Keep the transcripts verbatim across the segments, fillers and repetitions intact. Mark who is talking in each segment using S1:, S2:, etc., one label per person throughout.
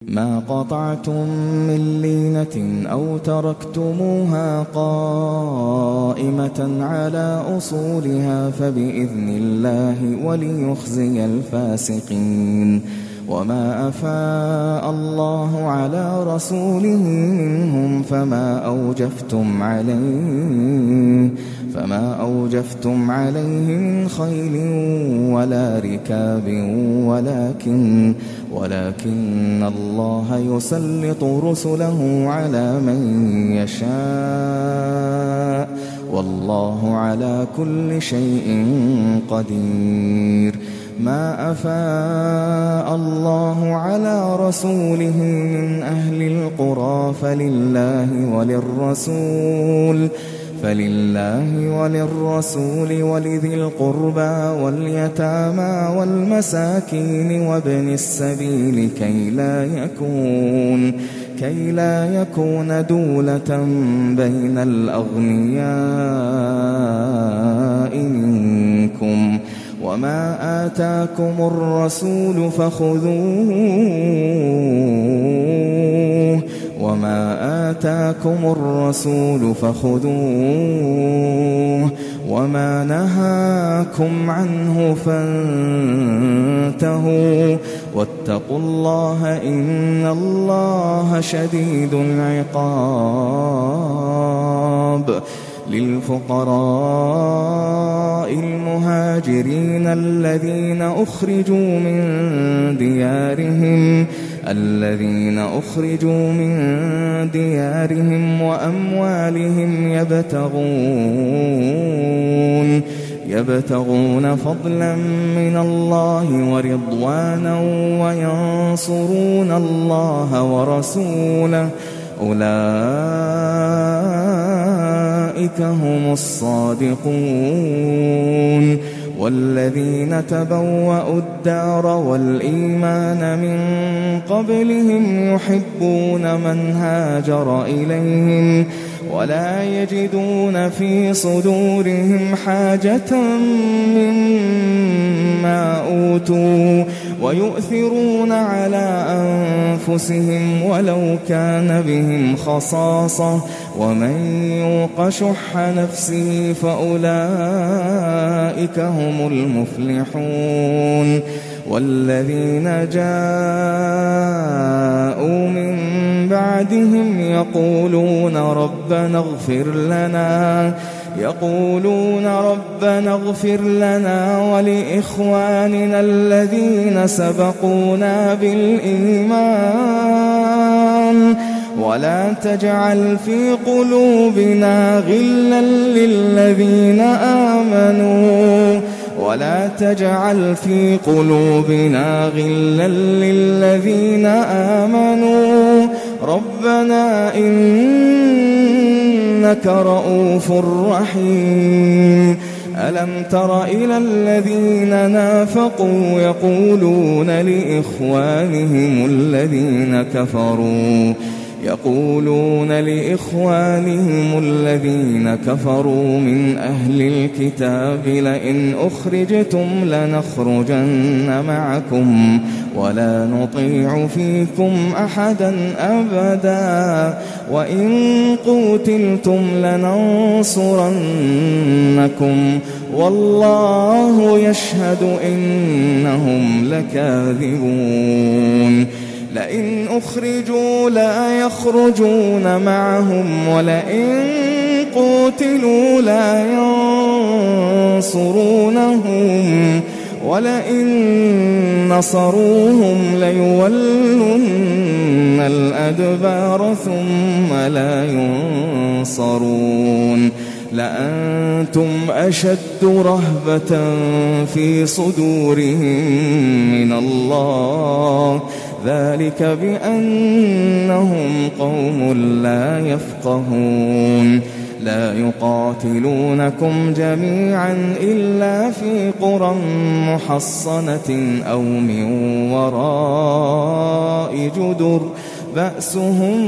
S1: ما قطعتم من لينة أو تركتموها قائمة على أصولها فبإذن الله وليخزي الفاسقين. وما أفاء الله على رسوله منهم فما أوجفتم عليه فما أوجفتم عليه من خيل ولا ركاب ولكن ولكن الله يسلط رسله على من يشاء والله على كل شيء قدير. ما أفاء الله على رسوله من أهل القرى فلله وللرسول فلله وللرسول ولذي القربى واليتامى والمساكين وابن السبيل كي لا يكون كي لا يكون دولة بين الأغنياء منكم. وما آتاكم الرسول فخذوه وما آتاكم الرسول فخذوه وما نهاكم عنه فانتهوا واتقوا الله إن الله شديد العقاب. للفقراء المهاجرين الذين أخرجوا من ديارهم الذين أخرجوا من ديارهم وأموالهم يبتغون يبتغون فضلا من الله ورضوانا وينصرون الله ورسوله أولئك هم الصادقون. والذين تبوأوا الدار والإيمان من قبلهم يحبون من هاجر إليهم ولا يجدون في صدورهم حاجة مما أوتوا ويؤثرون على أنفسهم ولو كان بهم خصاصة ومن يوق شح نفسه فأولئك هم المفلحون. والذين جاءوا من بعدهم يقولون ربنا اغفر لنا يقولون ربنا اغفر لنا ولإخواننا الذين سبقونا بالإيمان ولا تجعل في قلوبنا غلا للذين آمنوا ولا تجعل في قلوبنا غلا للذين آمنوا ربنا إنك رؤوف رحيم. ألم تر إلى الذين نافقوا يقولون لإخوانهم الذين كفروا يقولون لإخوانهم الذين كفروا من أهل الكتاب لئن أخرجتم لنخرجن معكم ولا نطيع فيكم أحدا أبدا وإن قوتلتم لننصرنكم والله يشهد إنهم لكاذبون. لئن أخرجوا لا يخرجون معهم ولئن قوتلوا لا ينصرونهم ولئن نصروهم ليولن الأدبار ثم لا ينصرون. لأنتم أشد رهبة في صدورهم من الله ذلك بأنهم قوم لا يفقهون. لا يقاتلونكم جميعا إلا في قرى محصنة أو من وراء جدر بأسهم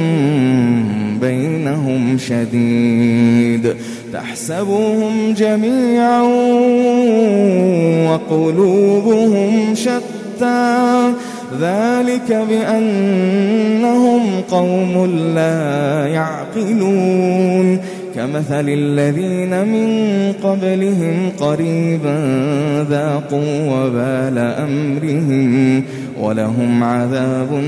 S1: بينهم شديد تحسبهم جميعا وقلوبهم شتى ذلك بأنهم قوم لا يعقلون كمثل الذين من قبلهم قريبا ذاقوا وبال أمرهم ولهم عذاب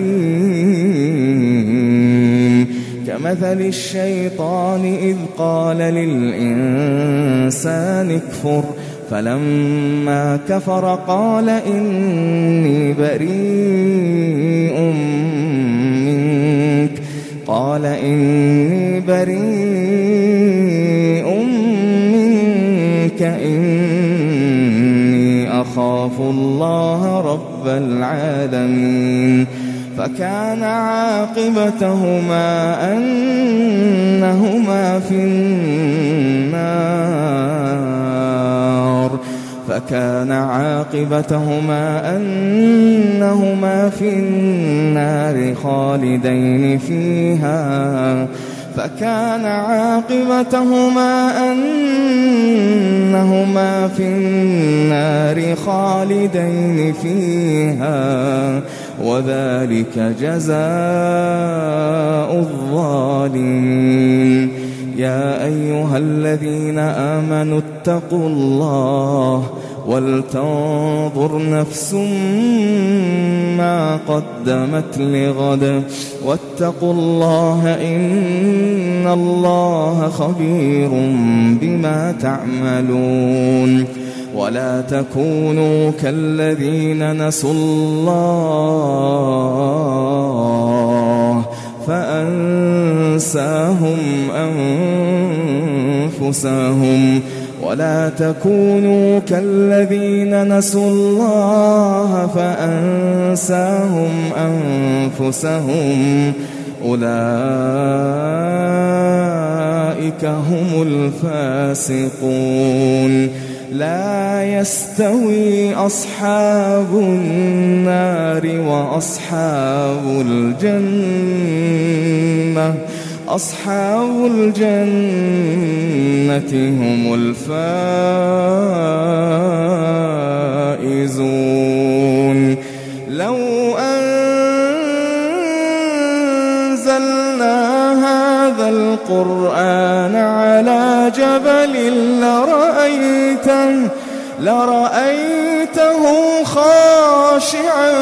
S1: أليم كمثل الشيطان إذ قال للإنسان اكفر فلما كفر قال إني بريء منك قال إني بريء منك إني أخاف الله رب العالمين فكان عاقبتهما أنهما في النار فكان عاقبتهما أنهما في النار خالدين فيها فكان عاقبتهما أنهما في النار خالدين فيها وذلك جزاء الظالمين يا أيها الذين آمنوا اتقوا الله ولتنظر نفس ما قدمت لغد واتقوا الله إن الله خبير بما تعملون ولا تكونوا كالذين نسوا الله فأنساهم أنفسهم ولا تكونوا كالذين نسوا الله فأنساهم أنفسهم أولئك هم الفاسقون لا يستوي أصحاب النار وأصحاب الجنة أصحاب الجنة هم الفائزون لو أنزلنا هذا القرآن على جبل لرأيته لرأيته خاشعا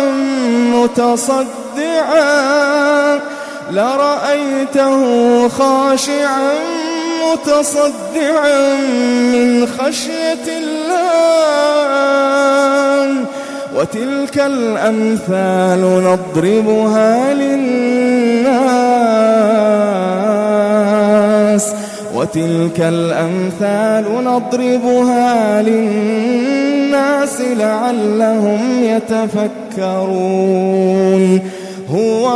S1: متصدعا لرأيته خاشعا متصدعا من خشية الله وتلك الأمثال نضربها للناس وتلك الأمثال نضربها للناس لعلهم يتفكرون هو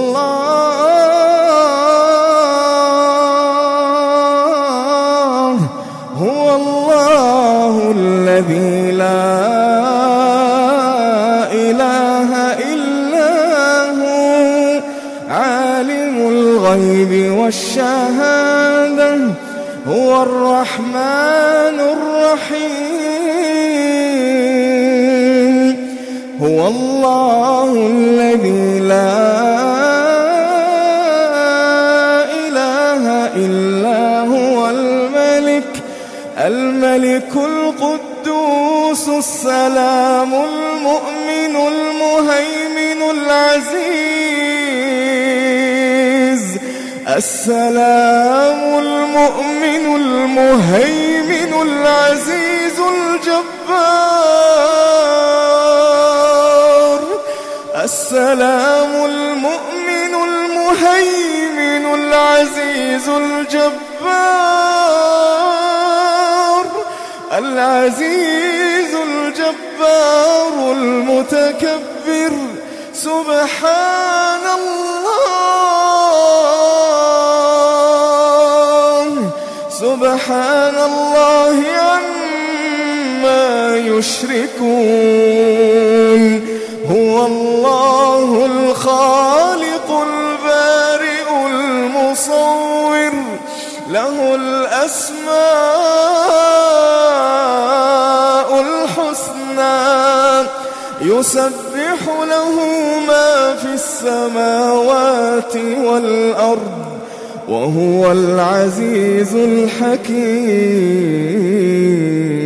S1: الله هو الله الذي لا إله إلا هو عالم الغيب والشهادة هو الرحمن الرحيم هو الله الذي لا إله إلا هو الملك الملك القدوس السلام المؤمن المهيمن العزيز السلام المؤمن المهيمن العزيز الجبار السلام المؤمن المهيمن العزيز الجبار العزيز الجبار المتكبر سبحان الله سبحان الله عما يشركون هو الله الخالق البارئ المصور له الأسماء الحسنى يسبح يسبح له ما في السماوات والأرض وهو العزيز الحكيم.